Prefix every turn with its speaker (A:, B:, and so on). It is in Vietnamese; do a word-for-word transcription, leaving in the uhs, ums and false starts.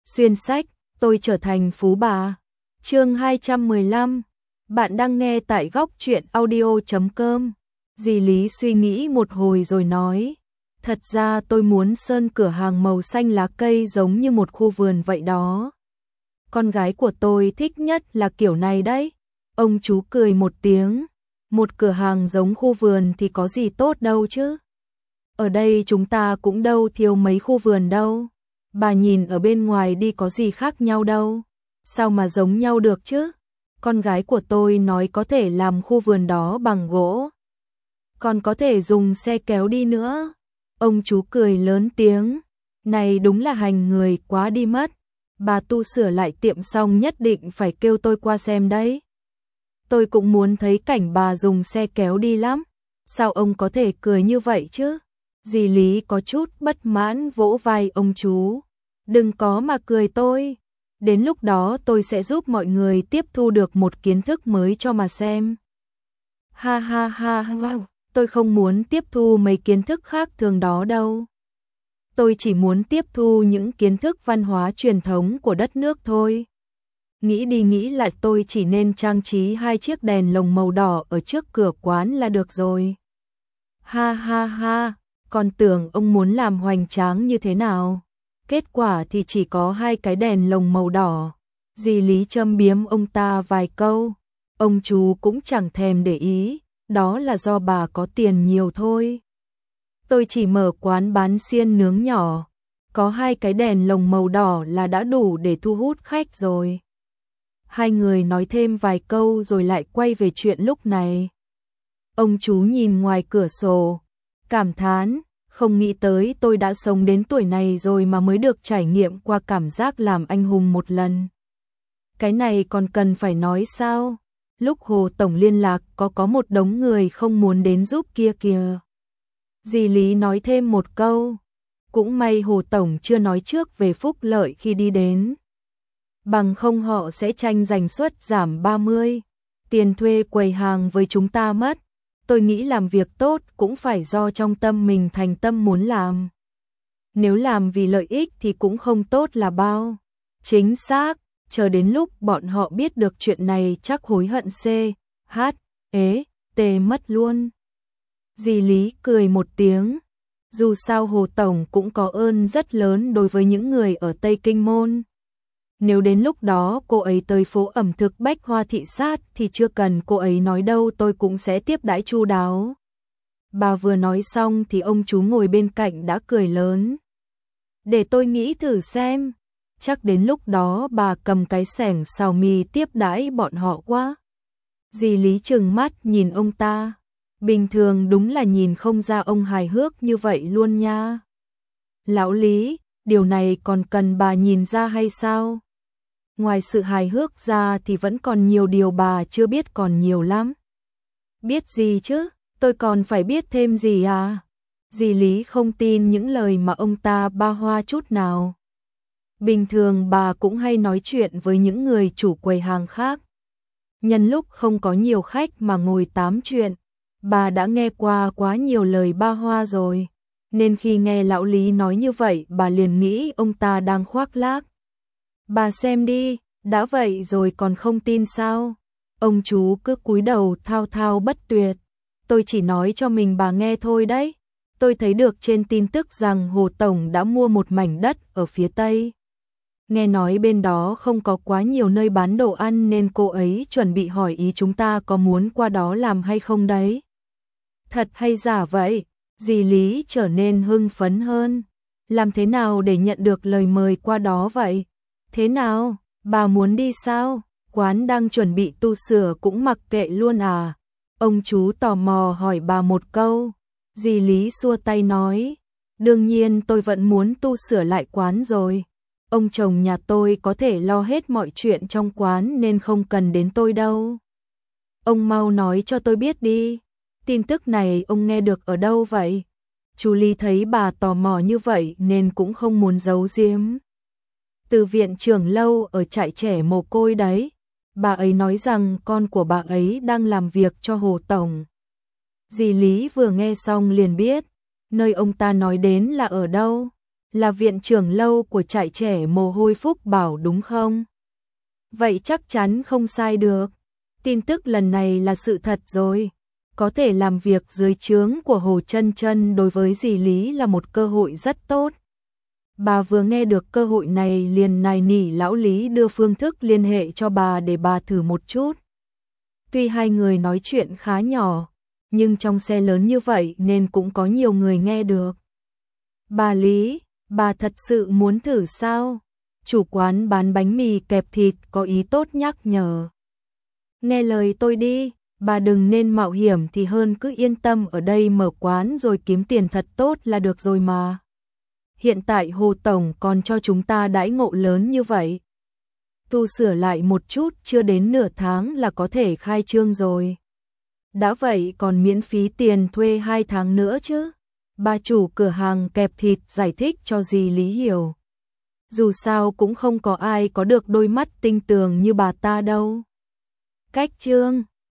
A: Xuyên sách, tôi trở thành phú bà. Chương hai trăm mười lăm. Bạn đang nghe tại góc truyện audio chấm com. Dì Lý suy nghĩ một hồi rồi nói, thật ra tôi muốn sơn cửa hàng màu xanh lá cây giống như một khu vườn vậy đó. Con gái của tôi thích nhất là kiểu này đấy. Ông chú cười một tiếng, một cửa hàng giống khu vườn thì có gì tốt đâu chứ. Ở đây chúng ta cũng đâu thiếu mấy khu vườn đâu. Bà nhìn ở bên ngoài đi có gì khác nhau đâu. Sao mà giống nhau được chứ? Con gái của tôi nói có thể làm khu vườn đó bằng gỗ. Còn có thể dùng xe kéo đi nữa. Ông chú cười lớn tiếng. Này đúng là hành người quá đi mất. Bà tu sửa lại tiệm xong nhất định phải kêu tôi qua xem đấy. Tôi cũng muốn thấy cảnh bà dùng xe kéo đi lắm. Sao ông có thể cười như vậy chứ? Dì Lý có chút bất mãn vỗ vai ông chú. Đừng có mà cười tôi. Đến lúc đó tôi sẽ giúp mọi người tiếp thu được một kiến thức mới cho mà xem. Ha ha ha ha, tôi không muốn tiếp thu mấy kiến thức khác thường đó đâu. Tôi chỉ muốn tiếp thu những kiến thức văn hóa truyền thống của đất nước thôi. Nghĩ đi nghĩ lại tôi chỉ nên trang trí hai chiếc đèn lồng màu đỏ ở trước cửa quán là được rồi. Ha ha ha, còn tưởng ông muốn làm hoành tráng như thế nào. Kết quả thì chỉ có hai cái đèn lồng màu đỏ. Dì Lý châm biếm ông ta vài câu. Ông chú cũng chẳng thèm để ý, đó là do bà có tiền nhiều thôi. Tôi chỉ mở quán bán xiên nướng nhỏ. Có hai cái đèn lồng màu đỏ là đã đủ để thu hút khách rồi. Hai người nói thêm vài câu rồi lại quay về chuyện lúc này. Ông chú nhìn ngoài cửa sổ, cảm thán, không nghĩ tới tôi đã sống đến tuổi này rồi mà mới được trải nghiệm qua cảm giác làm anh hùng một lần. Cái này còn cần phải nói sao? Lúc Hồ Tổng liên lạc có có một đống người không muốn đến giúp kia kìa. Dì Lý nói thêm một câu. Cũng may Hồ Tổng chưa nói trước về phúc lợi khi đi đến. Bằng không họ sẽ tranh giành suất giảm ba mươi. Tiền thuê quầy hàng với chúng ta mất. Tôi nghĩ làm việc tốt cũng phải do trong tâm mình thành tâm muốn làm. Nếu làm vì lợi ích thì cũng không tốt là bao. Chính xác, chờ đến lúc bọn họ biết được chuyện này chắc hối hận C, H, ế, T mất luôn. Dì Lý cười một tiếng. Dù sao Hồ Tổng cũng có ơn rất lớn đối với những người ở Tây Kinh Môn. Nếu đến lúc đó cô ấy tới phố ẩm thực Bách Hoa thị sát thì chưa cần cô ấy nói đâu tôi cũng sẽ tiếp đãi chu đáo. Bà vừa nói xong thì ông chú ngồi bên cạnh đã cười lớn. Để tôi nghĩ thử xem. Chắc đến lúc đó bà cầm cái xẻng xào mì tiếp đãi bọn họ quá. Dì Lý trừng mắt nhìn ông ta. Bình thường đúng là nhìn không ra ông hài hước như vậy luôn nha. Lão Lý, điều này còn cần bà nhìn ra hay sao? Ngoài sự hài hước ra thì vẫn còn nhiều điều bà chưa biết còn nhiều lắm. Biết gì chứ, tôi còn phải biết thêm gì à? Dì Lý không tin những lời mà ông ta ba hoa chút nào. Bình thường bà cũng hay nói chuyện với những người chủ quầy hàng khác. Nhân lúc không có nhiều khách mà ngồi tám chuyện, bà đã nghe qua quá nhiều lời ba hoa rồi. Nên khi nghe lão Lý nói như vậy bà liền nghĩ ông ta đang khoác lác. Bà xem đi, đã vậy rồi còn không tin sao? Ông chú cứ cúi đầu thao thao bất tuyệt. Tôi chỉ nói cho mình bà nghe thôi đấy. Tôi thấy được trên tin tức rằng Hồ Tổng đã mua một mảnh đất ở phía Tây. Nghe nói bên đó không có quá nhiều nơi bán đồ ăn nên cô ấy chuẩn bị hỏi ý chúng ta có muốn qua đó làm hay không đấy. Thật hay giả vậy? Dì Lý trở nên hưng phấn hơn. Làm thế nào để nhận được lời mời qua đó vậy? Thế nào? Bà muốn đi sao? Quán đang chuẩn bị tu sửa cũng mặc kệ luôn à? Ông chú tò mò hỏi bà một câu. Dì Lý xua tay nói. Đương nhiên tôi vẫn muốn tu sửa lại quán rồi. Ông chồng nhà tôi có thể lo hết mọi chuyện trong quán nên không cần đến tôi đâu. Ông mau nói cho tôi biết đi. Tin tức này ông nghe được ở đâu vậy? Chú Lý thấy bà tò mò như vậy nên cũng không muốn giấu giếm. Từ viện trưởng lâu ở trại trẻ mồ côi đấy. Bà ấy nói rằng con của bà ấy đang làm việc cho Hồ Tổng. Dì Lý vừa nghe xong liền biết. Nơi ông ta nói đến là ở đâu? Là viện trưởng lâu của trại trẻ mồ hôi Phúc Bảo đúng không? Vậy chắc chắn không sai được. Tin tức lần này là sự thật rồi. Có thể làm việc dưới trướng của Hồ Chân Chân đối với dì Lý là một cơ hội rất tốt. Bà vừa nghe được cơ hội này liền nài nỉ lão Lý đưa phương thức liên hệ cho bà để bà thử một chút. Tuy hai người nói chuyện khá nhỏ, nhưng trong xe lớn như vậy nên cũng có nhiều người nghe được. Bà Lý, bà thật sự muốn thử sao? Chủ quán bán bánh mì kẹp thịt có ý tốt nhắc nhở. Nghe lời tôi đi, bà đừng nên mạo hiểm thì hơn, cứ yên tâm ở đây mở quán rồi kiếm tiền thật tốt là được rồi mà. Hiện tại Hồ Tổng còn cho chúng ta đãi ngộ lớn như vậy. Tu sửa lại một chút, chưa đến nửa tháng là có thể khai trương rồi. Đã vậy còn miễn phí tiền thuê hai tháng nữa chứ. Bà chủ cửa hàng kẹp thịt giải thích cho dì Lý hiểu. Dù sao cũng không có ai có được đôi mắt tinh tường như bà ta đâu. Cách trương